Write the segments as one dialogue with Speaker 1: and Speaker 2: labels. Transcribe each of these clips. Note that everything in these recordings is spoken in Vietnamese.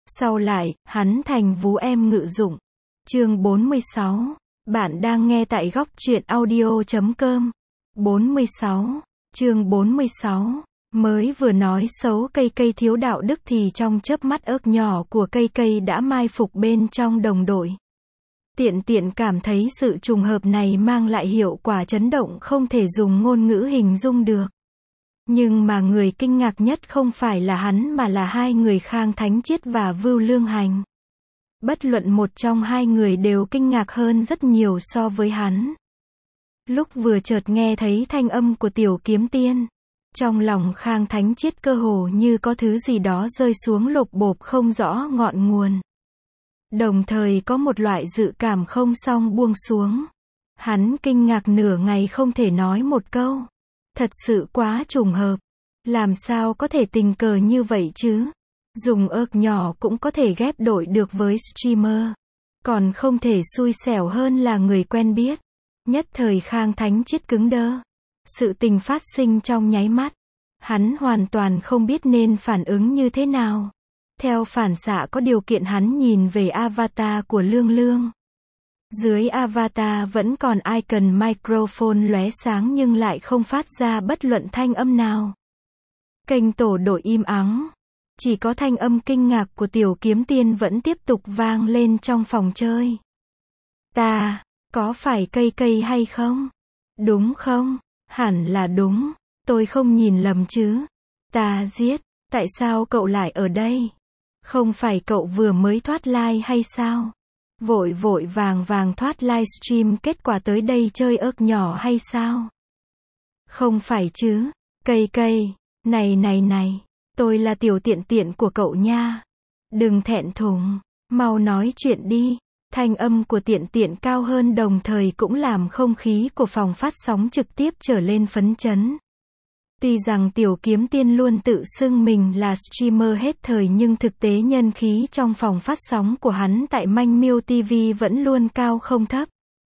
Speaker 1: Sau lại, hắn thành vú em ngự dụng. Chương 46. Bạn đang nghe tại góc truyện audio.com. 46. Chương 46. Mới vừa nói xấu cây cây thiếu đạo đức thì trong chớp mắt ớt nhỏ của cây cây đã mai phục bên trong đồng đội. Tiện tiện cảm thấy sự trùng hợp này mang lại hiệu quả chấn động không thể dùng ngôn ngữ hình dung được. Nhưng mà người kinh ngạc nhất không phải là hắn mà là hai người Khang Thánh Chiết và Vưu Lương Hành. Bất luận một trong hai người đều kinh ngạc hơn rất nhiều so với hắn. Lúc vừa chợt nghe thấy thanh âm của Tiểu Kiếm Tiên, trong lòng Khang Thánh Chiết cơ hồ như có thứ gì đó rơi xuống lộp bộp không rõ ngọn nguồn. Đồng thời có một loại dự cảm không xong buông xuống. Hắn kinh ngạc nửa ngày không thể nói một câu. Thật sự quá trùng hợp. Làm sao có thể tình cờ như vậy chứ? Dùng ớt nhỏ cũng có thể ghép đổi được với streamer. Còn không thể xui xẻo hơn là người quen biết. Nhất thời Khang Thánh Chiết cứng đơ. Sự tình phát sinh trong nháy mắt. Hắn hoàn toàn không biết nên phản ứng như thế nào. Theo phản xạ có điều kiện hắn nhìn về avatar của Lương Lương. Dưới avatar vẫn còn icon microphone lóe sáng nhưng lại không phát ra bất luận thanh âm nào. Kênh tổ đội im ắng. Chỉ có thanh âm kinh ngạc của Tiểu Kiếm Tiên vẫn tiếp tục vang lên trong phòng chơi. Ta, có phải cây cây hay không? Đúng không? Hẳn là đúng. Tôi không nhìn lầm chứ. Ta giết. Tại sao cậu lại ở đây? Không phải cậu vừa mới thoát live hay sao? Vội vội vàng vàng thoát livestream kết quả tới đây chơi ớt nhỏ hay sao? Không phải chứ, cây cây, này, tôi là Tiểu Tiện Tiện của cậu nha. Đừng thẹn thùng, mau nói chuyện đi. Thanh âm của Tiện Tiện cao hơn đồng thời cũng làm không khí của phòng phát sóng trực tiếp trở lên phấn chấn. Tuy rằng Tiểu Kiếm Tiên luôn tự xưng mình là streamer hết thời nhưng thực tế nhân khí trong phòng phát sóng của hắn tại Manh Miêu TV vẫn luôn cao không thấp.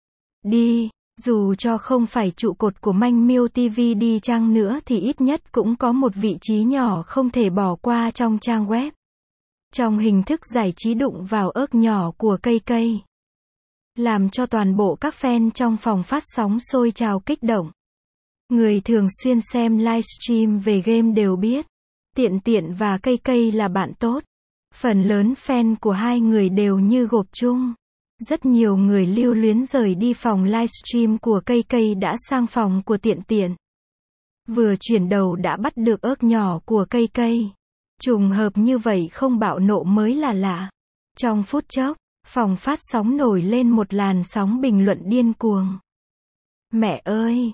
Speaker 1: Đi, dù cho không phải trụ cột của Manh Miêu TV đi chăng nữa thì ít nhất cũng có một vị trí nhỏ không thể bỏ qua trong trang web. Trong hình thức giải trí đụng vào ớt nhỏ của cây cây. Làm cho toàn bộ các fan trong phòng phát sóng sôi trào kích động. Người thường xuyên xem livestream về game đều biết, Tiện Tiện và cây cây là bạn tốt. Phần lớn fan của hai người đều như gộp chung. Rất nhiều người lưu luyến rời đi phòng livestream của cây cây đã sang phòng của Tiện Tiện. Vừa chuyển đầu đã bắt được ớt nhỏ của cây cây. Trùng hợp như vậy không bạo nộ mới là lạ. Trong phút chốc, phòng phát sóng nổi lên một làn sóng bình luận điên cuồng. Mẹ ơi!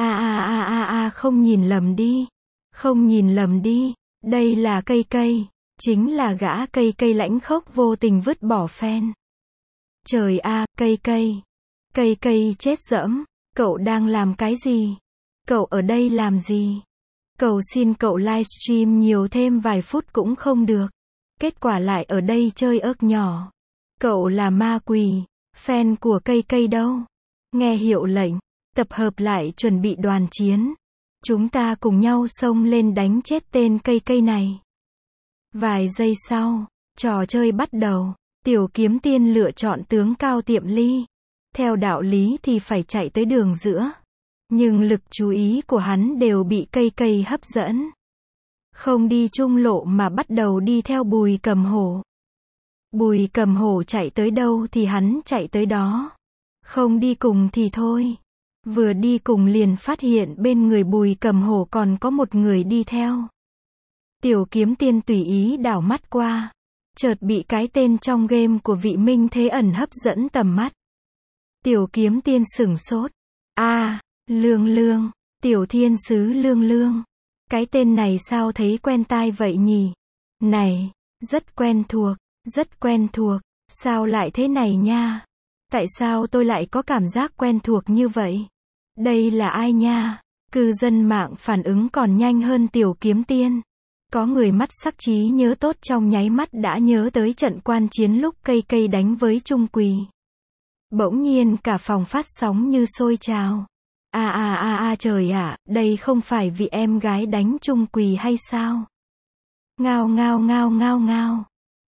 Speaker 1: Không nhìn lầm đi. Không nhìn lầm đi. Đây là cây cây. Chính là gã cây cây lãnh khốc vô tình vứt bỏ fan. Trời a, cây cây. Cây cây chết dẫm. Cậu đang làm cái gì? Cậu ở đây làm gì? Cầu xin cậu livestream nhiều thêm vài phút cũng không được. Kết quả lại ở đây chơi ớt nhỏ. Cậu là ma quỷ. Fan của cây cây đâu? Nghe hiệu lệnh. Tập hợp lại chuẩn bị đoàn chiến. Chúng ta cùng nhau xông lên đánh chết tên cây cây này. Vài giây sau, trò chơi bắt đầu. Tiểu Kiếm Tiên lựa chọn tướng cao tiệm ly. Theo đạo lý thì phải chạy tới đường giữa. Nhưng lực chú ý của hắn đều bị cây cây hấp dẫn. Không đi trung lộ mà bắt đầu đi theo Bùi Cầm Hổ. Bùi Cầm Hổ chạy tới đâu thì hắn chạy tới đó. Không đi cùng thì thôi. Vừa đi cùng liền phát hiện bên người Bùi Cầm Hổ còn có một người đi theo. Tiểu Kiếm Tiên tùy ý đảo mắt qua. Chợt bị cái tên trong game của vị Minh Thế Ẩn hấp dẫn tầm mắt. Tiểu Kiếm Tiên sửng sốt. Lương Lương. Tiểu Thiên Sứ Lương Lương. Cái tên này sao thấy quen tai vậy nhỉ? Này, rất quen thuộc, rất quen thuộc. Sao lại thế này nha? Tại sao tôi lại có cảm giác quen thuộc như vậy? Đây là ai nha? Cư dân mạng phản ứng còn nhanh hơn Tiểu Kiếm Tiên. Có người mắt sắc trí nhớ tốt trong nháy mắt đã nhớ tới trận quan chiến lúc cây cây đánh với Trung Quỳ. Bỗng nhiên cả phòng phát sóng như sôi trào. Trời ạ, đây không phải vì em gái đánh Trung Quỳ hay sao? Ngao ngao ngao ngao ngao.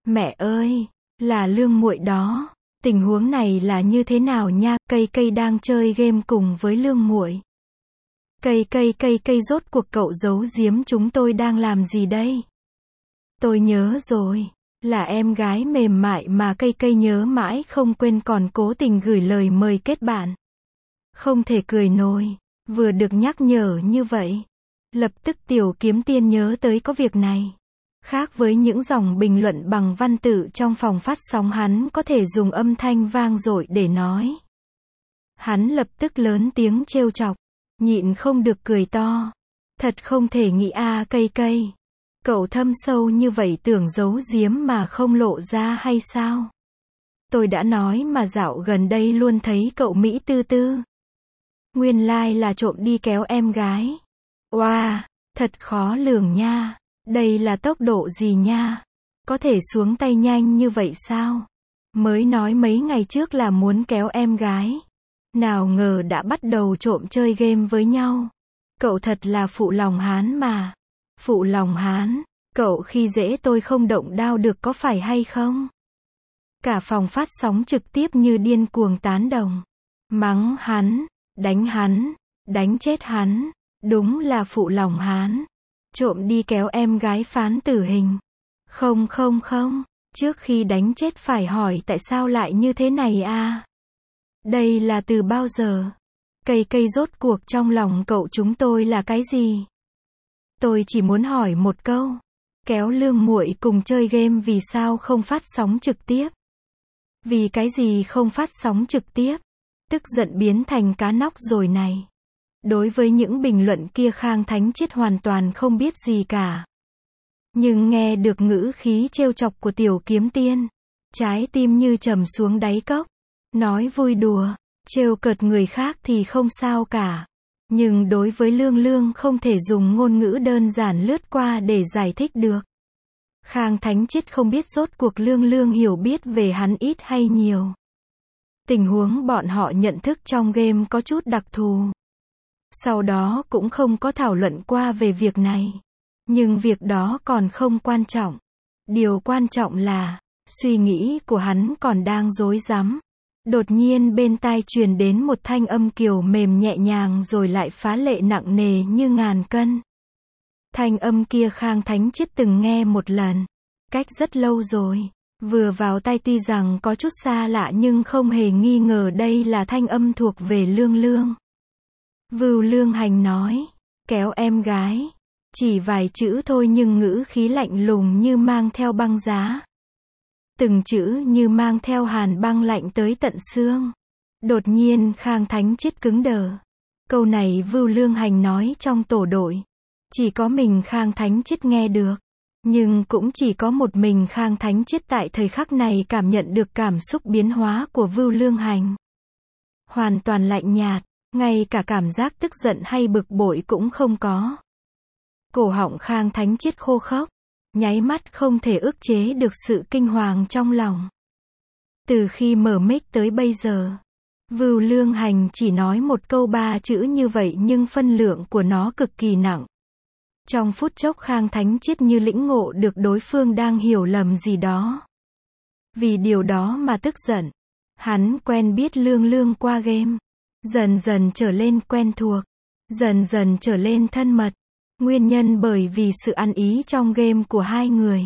Speaker 1: Mẹ ơi, là Lương muội đó. Tình huống này là như thế nào nha? Cây cây đang chơi game cùng với Lương muội. Cây cây rốt cuộc cậu giấu giếm chúng tôi đang làm gì đây? Tôi nhớ rồi, là em gái mềm mại mà cây cây nhớ mãi không quên còn cố tình gửi lời mời kết bạn. Không thể cười nổi, vừa được nhắc nhở như vậy. Lập tức Tiểu Kiếm Tiên nhớ tới có việc này. Khác với những dòng bình luận bằng văn tự trong phòng phát sóng, hắn có thể dùng âm thanh vang dội để nói. Hắn lập tức lớn tiếng trêu chọc, nhịn không được cười to. Thật không thể nghĩ a, cây cây. Cậu thâm sâu như vậy tưởng giấu giếm mà không lộ ra hay sao? Tôi đã nói mà dạo gần đây luôn thấy cậu Mỹ tư tư. Nguyên lai là trộm đi kéo em gái. Oa, thật khó lường nha. Đây là tốc độ gì nha? Có thể xuống tay nhanh như vậy sao? Mới nói mấy ngày trước là muốn kéo em gái. Nào ngờ đã bắt đầu trộm chơi game với nhau. Cậu thật là phụ lòng hán mà. Phụ lòng hán, cậu khi dễ tôi không động đao được có phải hay không? Cả phòng phát sóng trực tiếp như điên cuồng tán đồng. Mắng hắn, đánh chết hắn. Đúng là phụ lòng hán. Trộm đi kéo em gái phán tử hình. Không, trước khi đánh chết phải hỏi tại sao lại như thế này a? Đây là từ bao giờ? Cây cây rốt cuộc trong lòng cậu chúng tôi là cái gì? Tôi chỉ muốn hỏi một câu. Kéo Lương muội cùng chơi game vì sao không phát sóng trực tiếp? Vì cái gì không phát sóng trực tiếp? Tức giận biến thành cá nóc rồi này. Đối với những bình luận kia Khang Thánh Triết hoàn toàn không biết gì cả. Nhưng nghe được ngữ khí trêu chọc của Tiểu Kiếm Tiên, trái tim như trầm xuống đáy cốc. Nói vui đùa, trêu cợt người khác thì không sao cả. Nhưng đối với Lương không thể dùng ngôn ngữ đơn giản lướt qua để giải thích được. Khang Thánh Triết không biết rốt cuộc Lương hiểu biết về hắn ít hay nhiều. Tình huống bọn họ nhận thức trong game có chút đặc thù. Sau đó cũng không có thảo luận qua về việc này. Nhưng việc đó còn không quan trọng. Điều quan trọng là, suy nghĩ của hắn còn đang rối rắm. Đột nhiên bên tai truyền đến một thanh âm kiều mềm nhẹ nhàng rồi lại phá lệ nặng nề như ngàn cân. Thanh âm kia Khang Thánh Triết từng nghe một lần. Cách rất lâu rồi. Vừa vào tai tuy rằng có chút xa lạ nhưng không hề nghi ngờ đây là thanh âm thuộc về Lương. Vưu Lương Hành nói, kéo em gái. Chỉ vài chữ thôi nhưng ngữ khí lạnh lùng như mang theo băng giá. Từng chữ như mang theo hàn băng lạnh tới tận xương. Đột nhiên Khang Thánh Triết cứng đờ. Câu này Vưu Lương Hành nói trong tổ đội. Chỉ có mình Khang Thánh Triết nghe được. Nhưng cũng chỉ có một mình Khang Thánh Triết tại thời khắc này cảm nhận được cảm xúc biến hóa của Vưu Lương Hành. Hoàn toàn lạnh nhạt, ngay cả cảm giác tức giận hay bực bội cũng không có. Cổ họng Khang Thánh Triết khô khốc, nháy mắt không thể ức chế được sự kinh hoàng trong lòng. Từ khi mở mic tới bây giờ, Vưu Lương Hành chỉ nói một câu 3 chữ như vậy nhưng phân lượng của nó cực kỳ nặng. Trong phút chốc Khang Thánh Triết như lĩnh ngộ được đối phương đang hiểu lầm gì đó. Vì điều đó mà tức giận. Hắn quen biết Lương qua game. Dần dần trở lên quen thuộc. Dần dần trở lên thân mật. Nguyên nhân bởi vì sự ăn ý trong game của hai người.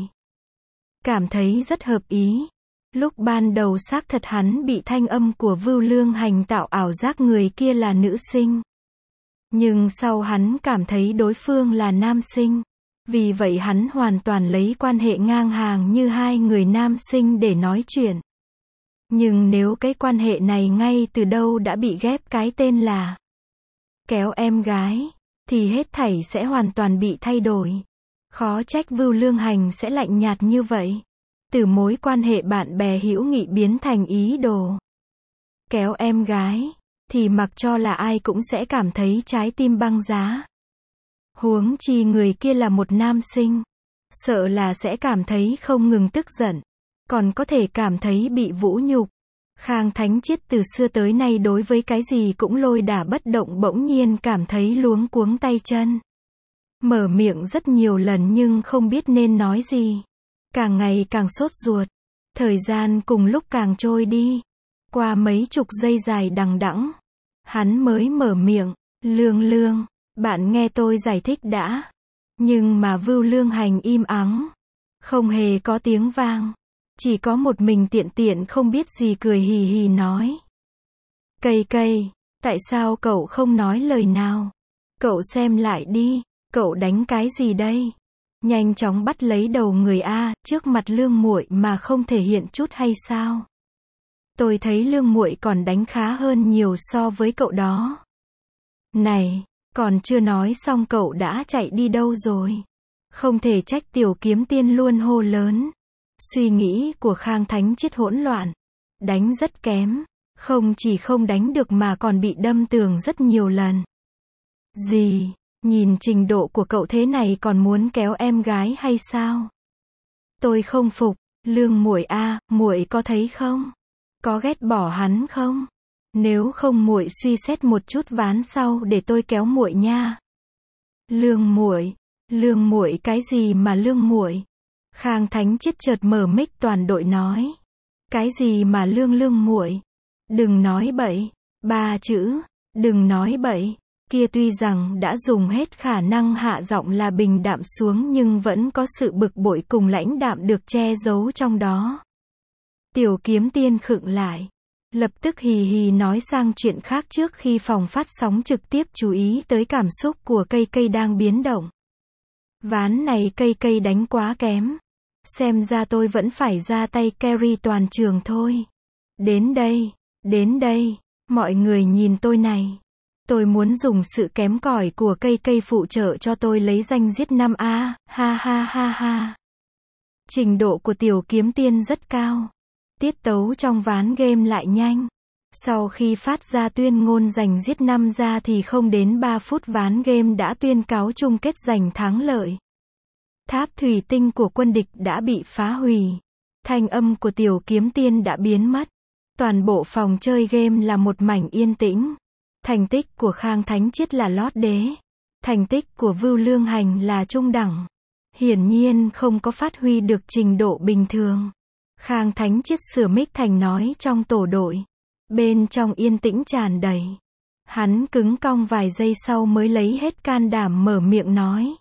Speaker 1: Cảm thấy rất hợp ý. Lúc ban đầu xác thật hắn bị thanh âm của Vưu Lương Hành tạo ảo giác người kia là nữ sinh. Nhưng sau hắn cảm thấy đối phương là nam sinh. Vì vậy hắn hoàn toàn lấy quan hệ ngang hàng như hai người nam sinh để nói chuyện. Nhưng nếu cái quan hệ này ngay từ đâu đã bị ghép cái tên là kéo em gái, thì hết thảy sẽ hoàn toàn bị thay đổi. Khó trách Vưu Lương Hành sẽ lạnh nhạt như vậy. Từ mối quan hệ bạn bè hữu nghị biến thành ý đồ. Kéo em gái, thì mặc cho là ai cũng sẽ cảm thấy trái tim băng giá. Huống chi người kia là một nam sinh. Sợ là sẽ cảm thấy không ngừng tức giận. Còn có thể cảm thấy bị vũ nhục. Khang Thánh Triết từ xưa tới nay đối với cái gì cũng lôi đả bất động, bỗng nhiên cảm thấy luống cuống tay chân. Mở miệng rất nhiều lần nhưng không biết nên nói gì. Càng ngày càng sốt ruột. Thời gian cùng lúc càng trôi đi. Qua mấy chục giây dài đằng đẵng, hắn mới mở miệng, Lương Lương, bạn nghe tôi giải thích đã. Nhưng mà Vưu Lương Hành im ắng. Không hề có tiếng vang. Chỉ có một mình Tiện Tiện không biết gì cười hì hì nói. Cây cây, tại sao cậu không nói lời nào? Cậu xem lại đi, cậu đánh cái gì đây? Nhanh chóng bắt lấy đầu người A, trước mặt Lương muội mà không thể hiện chút hay sao? Tôi thấy Lương muội còn đánh khá hơn nhiều so với cậu đó. Này, còn chưa nói xong cậu đã chạy đi đâu rồi? Không thể trách Tiểu Kiếm Tiên luôn hô lớn. Suy nghĩ của Khang Thánh Triết hỗn loạn. Đánh rất kém. Không chỉ không đánh được mà còn bị đâm tường rất nhiều lần. Gì? Nhìn trình độ của cậu thế này còn muốn kéo em gái hay sao? Tôi không phục. Lương muội a, muội có thấy không? Có ghét bỏ hắn không? Nếu không muội suy xét một chút ván sau để tôi kéo muội nha. Lương muội cái gì mà Lương muội? Khang Thánh Triết chợt mở mic toàn đội nói. Cái gì mà Lương muội? Đừng nói bậy. 3 chữ. Đừng nói bậy. Kia tuy rằng đã dùng hết khả năng hạ giọng là bình đạm xuống nhưng vẫn có sự bực bội cùng lãnh đạm được che giấu trong đó. Tiểu Kiếm Tiên khựng lại. Lập tức hì hì nói sang chuyện khác trước khi phòng phát sóng trực tiếp chú ý tới cảm xúc của cây cây đang biến động. Ván này cây cây đánh quá kém. Xem ra tôi vẫn phải ra tay carry toàn trường thôi. Đến đây, mọi người nhìn tôi này. Tôi muốn dùng sự kém cỏi của cây cây phụ trợ cho tôi lấy danh giết 5A, ha ha ha ha. Trình độ của Tiểu Kiếm Tiên rất cao. Tiết tấu trong ván game lại nhanh. Sau khi phát ra tuyên ngôn giành giết 5 ra thì không đến 3 phút ván game đã tuyên cáo chung kết giành thắng lợi. Tháp thủy tinh của quân địch đã bị phá hủy. Thanh âm của Tiểu Kiếm Tiên đã biến mất. Toàn bộ phòng chơi game là một mảnh yên tĩnh. Thành tích của Khang Thánh Triết là lót đế. Thành tích của Vưu Lương Hành là trung đẳng. Hiển nhiên không có phát huy được trình độ bình thường. Khang Thánh Triết sửa mic thành nói trong tổ đội. Bên trong yên tĩnh tràn đầy. Hắn cứng cong vài giây sau mới lấy hết can đảm mở miệng nói.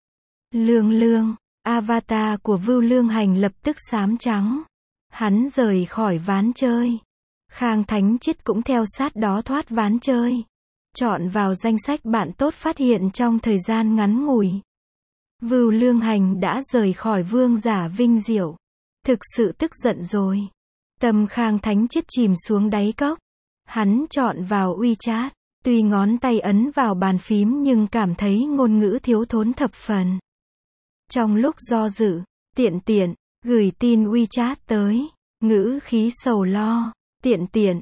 Speaker 1: Lương, avatar của Vưu Lương Hành lập tức xám trắng. Hắn rời khỏi ván chơi. Khang Thánh Triết cũng theo sát đó thoát ván chơi. Chọn vào danh sách bạn tốt phát hiện trong thời gian ngắn ngủi. Vưu Lương Hành đã rời khỏi vương giả vinh diệu. Thực sự tức giận rồi. Tâm Khang Thánh Triết chìm xuống đáy cốc. Hắn chọn vào WeChat. Tuy ngón tay ấn vào bàn phím nhưng cảm thấy ngôn ngữ thiếu thốn thập phần. Trong lúc do dự, Tiện gửi tin WeChat tới. Ngữ khí sầu lo. Tiện,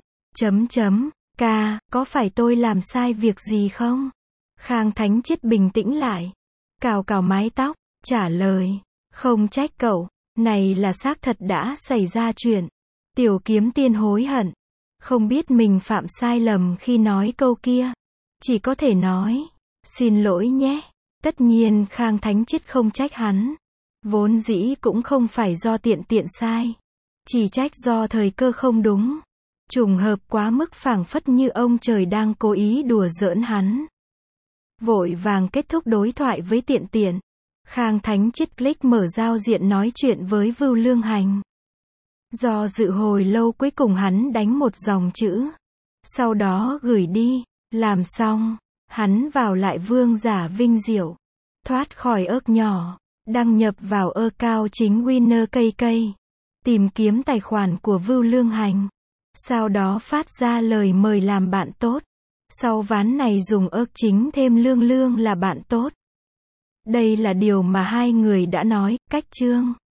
Speaker 1: ca, có phải tôi làm sai việc gì không? Khang Thánh Triết bình tĩnh lại. Cào cào mái tóc, trả lời. Không trách cậu, này là xác thật đã xảy ra chuyện. Tiểu Kiếm Tiên hối hận. Không biết mình phạm sai lầm khi nói câu kia. Chỉ có thể nói, xin lỗi nhé. Tất nhiên Khang Thánh Triết không trách hắn. Vốn dĩ cũng không phải do Tiện sai. Chỉ trách do thời cơ không đúng. Trùng hợp quá mức phảng phất như ông trời đang cố ý đùa giỡn hắn. Vội vàng kết thúc đối thoại với Tiện. Khang Thánh Triết click mở giao diện nói chuyện với Vưu Lương Hành. Do dự hồi lâu cuối cùng hắn đánh một dòng chữ. Sau đó gửi đi. Làm xong, hắn vào lại vương giả vinh diệu. Thoát khỏi ớc nhỏ. Đăng nhập vào account chính Winner cây cây. Tìm kiếm tài khoản của Vưu Lương Hành. Sau đó phát ra lời mời làm bạn tốt. Sau ván này dùng ớc chính thêm Lương là bạn tốt. Đây là điều mà hai người đã nói, cách chương.